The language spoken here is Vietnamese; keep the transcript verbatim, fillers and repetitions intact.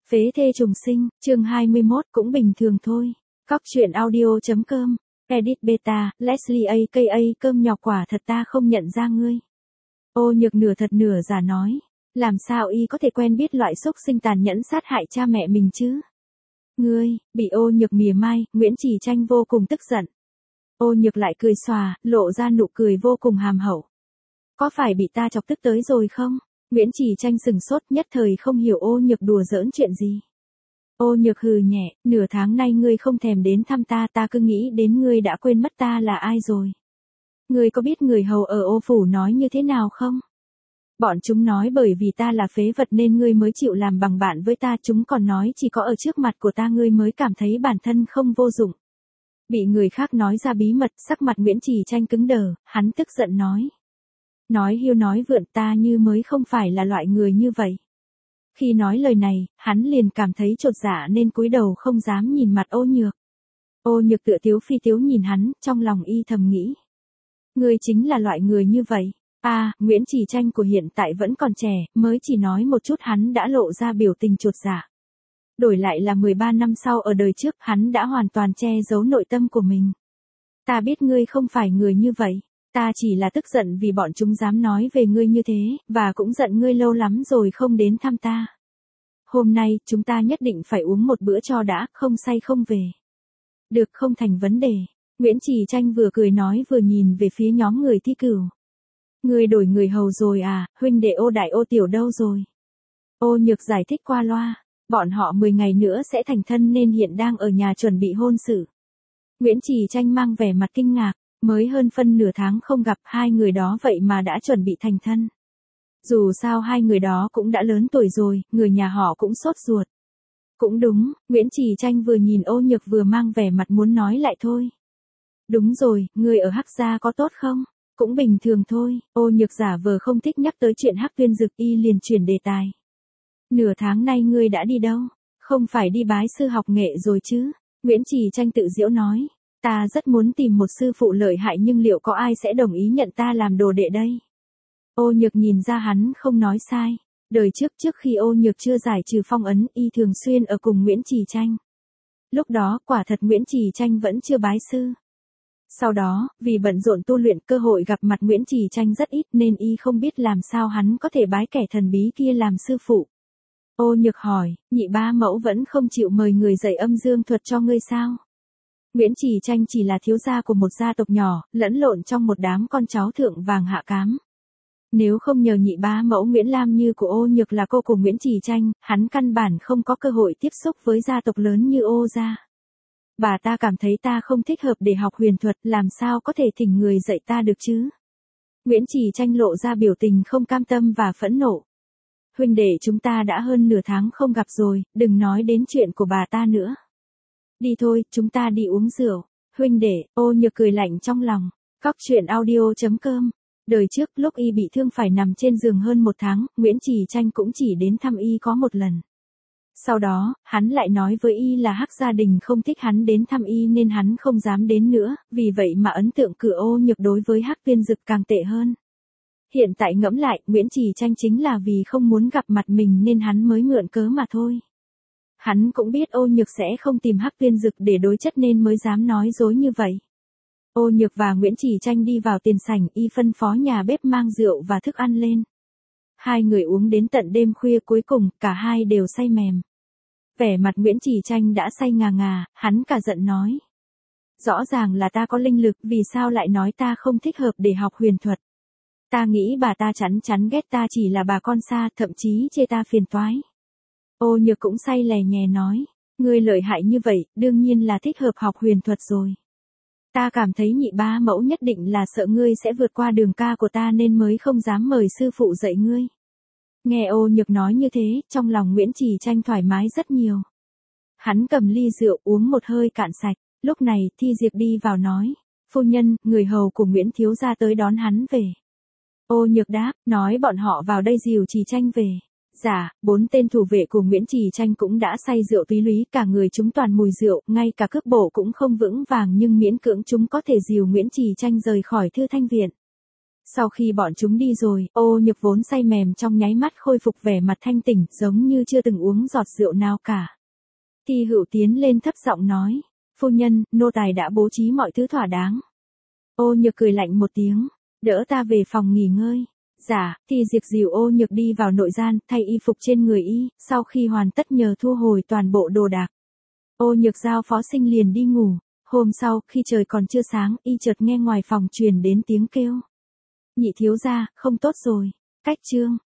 Phế thê trùng sinh, chương hai mươi mốt cũng bình thường thôi. Cóc truyện audio.com, edit beta, Leslie a ca a cơm nhỏ quả thật ta không nhận ra ngươi. Ô Nhược nửa thật nửa giả nói, làm sao y có thể quen biết loại xúc sinh tàn nhẫn sát hại cha mẹ mình chứ? Ngươi, bị Ô Nhược mỉa mai, Nguyễn Chỉ Tranh vô cùng tức giận. Ô Nhược lại cười xòa, lộ ra nụ cười vô cùng hàm hậu. Có phải bị ta chọc tức tới rồi không? Nguyễn Chỉ Tranh sừng sốt nhất thời không hiểu Ô Nhược đùa giỡn chuyện gì. Ô Nhược hừ nhẹ, nửa tháng nay ngươi không thèm đến thăm ta, ta cứ nghĩ đến ngươi đã quên mất ta là ai rồi. Ngươi có biết người hầu ở Ô Phủ nói như thế nào không? Bọn chúng nói bởi vì ta là phế vật nên ngươi mới chịu làm bằng bạn với ta, chúng còn nói chỉ có ở trước mặt của ta ngươi mới cảm thấy bản thân không vô dụng. Bị người khác nói ra bí mật, sắc mặt Nguyễn Chỉ Tranh cứng đờ, hắn tức giận nói. Nói hiêu nói vượn, ta như mới không phải là loại người như vậy. Khi nói lời này, hắn liền cảm thấy chột dạ nên cúi đầu không dám nhìn mặt Ô Nhược. Ô Nhược tựa tiếu phi tiếu nhìn hắn, trong lòng y thầm nghĩ. Ngươi chính là loại người như vậy. À, Nguyễn Chỉ Tranh của hiện tại vẫn còn trẻ, mới chỉ nói một chút hắn đã lộ ra biểu tình chột dạ. Đổi lại là mười ba năm sau ở đời trước, hắn đã hoàn toàn che giấu nội tâm của mình. Ta biết ngươi không phải người như vậy. Ta chỉ là tức giận vì bọn chúng dám nói về ngươi như thế, và cũng giận ngươi lâu lắm rồi không đến thăm ta. Hôm nay, chúng ta nhất định phải uống một bữa cho đã, không say không về. Được, không thành vấn đề. Nguyễn Chỉ Tranh vừa cười nói vừa nhìn về phía nhóm người thi cửu. Ngươi đổi người hầu rồi à, huynh đệ Ô Đại Ô Tiểu đâu rồi? Ô Nhược giải thích qua loa, bọn họ mười ngày nữa sẽ thành thân nên hiện đang ở nhà chuẩn bị hôn sự. Nguyễn Chỉ Tranh mang vẻ mặt kinh ngạc. Mới hơn phân nửa tháng không gặp hai người đó vậy mà đã chuẩn bị thành thân. Dù sao hai người đó cũng đã lớn tuổi rồi, người nhà họ cũng sốt ruột. Cũng đúng, Nguyễn Chỉ Tranh vừa nhìn Ô Nhược vừa mang vẻ mặt muốn nói lại thôi. Đúng rồi, người ở Hắc gia có tốt không? Cũng bình thường thôi, Ô Nhược giả vờ không thích nhắc tới chuyện Hắc Tuyên Dực, y liền chuyển đề tài. Nửa tháng nay ngươi đã đi đâu? Không phải đi bái sư học nghệ rồi chứ? Nguyễn Chỉ Tranh tự giễu nói. Ta rất muốn tìm một sư phụ lợi hại nhưng liệu có ai sẽ đồng ý nhận ta làm đồ đệ đây? Ô Nhược nhìn ra hắn không nói sai. Đời trước trước khi Ô Nhược chưa giải trừ phong ấn, y thường xuyên ở cùng Nguyễn Chỉ Tranh. Lúc đó, quả thật Nguyễn Chỉ Tranh vẫn chưa bái sư. Sau đó, vì bận rộn tu luyện, cơ hội gặp mặt Nguyễn Chỉ Tranh rất ít nên y không biết làm sao hắn có thể bái kẻ thần bí kia làm sư phụ. Ô Nhược hỏi, nhị ba mẫu vẫn không chịu mời người dạy âm dương thuật cho ngươi sao? Nguyễn Chỉ Tranh chỉ là thiếu gia của một gia tộc nhỏ, lẫn lộn trong một đám con cháu thượng vàng hạ cám. Nếu không nhờ nhị bá mẫu Nguyễn Lam Như của Ô Nhược là cô của Nguyễn Chỉ Tranh, hắn căn bản không có cơ hội tiếp xúc với gia tộc lớn như Ô gia. Bà ta cảm thấy ta không thích hợp để học huyền thuật, làm sao có thể thỉnh người dạy ta được chứ? Nguyễn Chỉ Tranh lộ ra biểu tình không cam tâm và phẫn nộ. Huynh đệ chúng ta đã hơn nửa tháng không gặp rồi, đừng nói đến chuyện của bà ta nữa. Đi thôi, chúng ta đi uống rượu. Huynh đệ, Ô Nhược cười lạnh trong lòng. Cóc truyện audio.com. Đời trước lúc y bị thương phải nằm trên giường hơn một tháng, Nguyễn Chỉ Tranh cũng chỉ đến thăm y có một lần. Sau đó, hắn lại nói với y là Hắc gia đình không thích hắn đến thăm y nên hắn không dám đến nữa, vì vậy mà ấn tượng của Ô Nhược đối với Hắc Tuyên Dực càng tệ hơn. Hiện tại ngẫm lại, Nguyễn Chỉ Tranh chính là vì không muốn gặp mặt mình nên hắn mới mượn cớ mà thôi. Hắn cũng biết Ô Nhược sẽ không tìm Hắc Tuyên Dực để đối chất nên mới dám nói dối như vậy. Ô Nhược và Nguyễn Chỉ Tranh đi vào tiền sảnh, y phân phó nhà bếp mang rượu và thức ăn lên. Hai người uống đến tận đêm khuya, cuối cùng, cả hai đều say mềm. Vẻ mặt Nguyễn Chỉ Tranh đã say ngà ngà, hắn cả giận nói. Rõ ràng là ta có linh lực, vì sao lại nói ta không thích hợp để học huyền thuật? Ta nghĩ bà ta chắn chắn ghét ta chỉ là bà con xa, thậm chí chê ta phiền toái. Ô Nhược cũng say lè nhè nói, ngươi lợi hại như vậy, đương nhiên là thích hợp học huyền thuật rồi. Ta cảm thấy nhị bá mẫu nhất định là sợ ngươi sẽ vượt qua đường ca của ta nên mới không dám mời sư phụ dạy ngươi. Nghe Ô Nhược nói như thế, trong lòng Nguyễn Chỉ Tranh thoải mái rất nhiều. Hắn cầm ly rượu uống một hơi cạn sạch, lúc này Thi Diệp đi vào nói, phu nhân, người hầu của Nguyễn thiếu gia tới đón hắn về. Ô Nhược đáp, nói bọn họ vào đây dìu Chỉ Tranh về. Dạ, bốn tên thủ vệ của Nguyễn Chỉ Tranh cũng đã say rượu túy lý, cả người chúng toàn mùi rượu, ngay cả cước bộ cũng không vững vàng nhưng miễn cưỡng chúng có thể dìu Nguyễn Chỉ Tranh rời khỏi Thư Thanh viện. Sau khi bọn chúng đi rồi, Ô Nhược vốn say mềm trong nháy mắt khôi phục vẻ mặt thanh tỉnh, giống như chưa từng uống giọt rượu nào cả. Thi Hựu tiến lên thấp giọng nói, phu nhân, nô tài đã bố trí mọi thứ thỏa đáng. Ô Nhược cười lạnh một tiếng, đỡ ta về phòng nghỉ ngơi. Dạ, thì Diệp dìu Ô Nhược đi vào nội gian, thay y phục trên người y, sau khi hoàn tất nhờ thu hồi toàn bộ đồ đạc. Ô Nhược giao phó sinh liền đi ngủ. Hôm sau, khi trời còn chưa sáng, y chợt nghe ngoài phòng truyền đến tiếng kêu. Nhị thiếu gia, không tốt rồi. Cách chương